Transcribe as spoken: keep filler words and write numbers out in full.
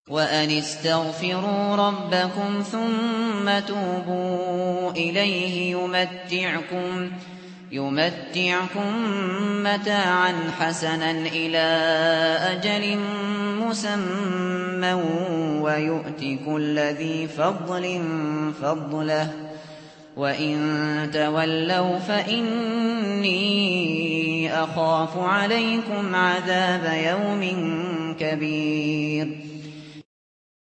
وَأَنِ اسْتَغْفِرُوا رَبَّكُمْ ثُمَّ تُوبُوا إِلَيْهِ يُمَتِّعْكُمْ يُمَتِّعْكُم مَّتَاعًا حَسَنًا إِلَىٰ أَجَلٍ مُّسَمًّى وَيُؤْتِ كُلَّ ذِي فَضْلٍ فَضْلَهُ ۖ وَإِن تَوَلَّوْا فَإِنِّي أَخَافُ عَلَيْكُمْ عَذَابَ يَوْمٍ كَبِيرٍ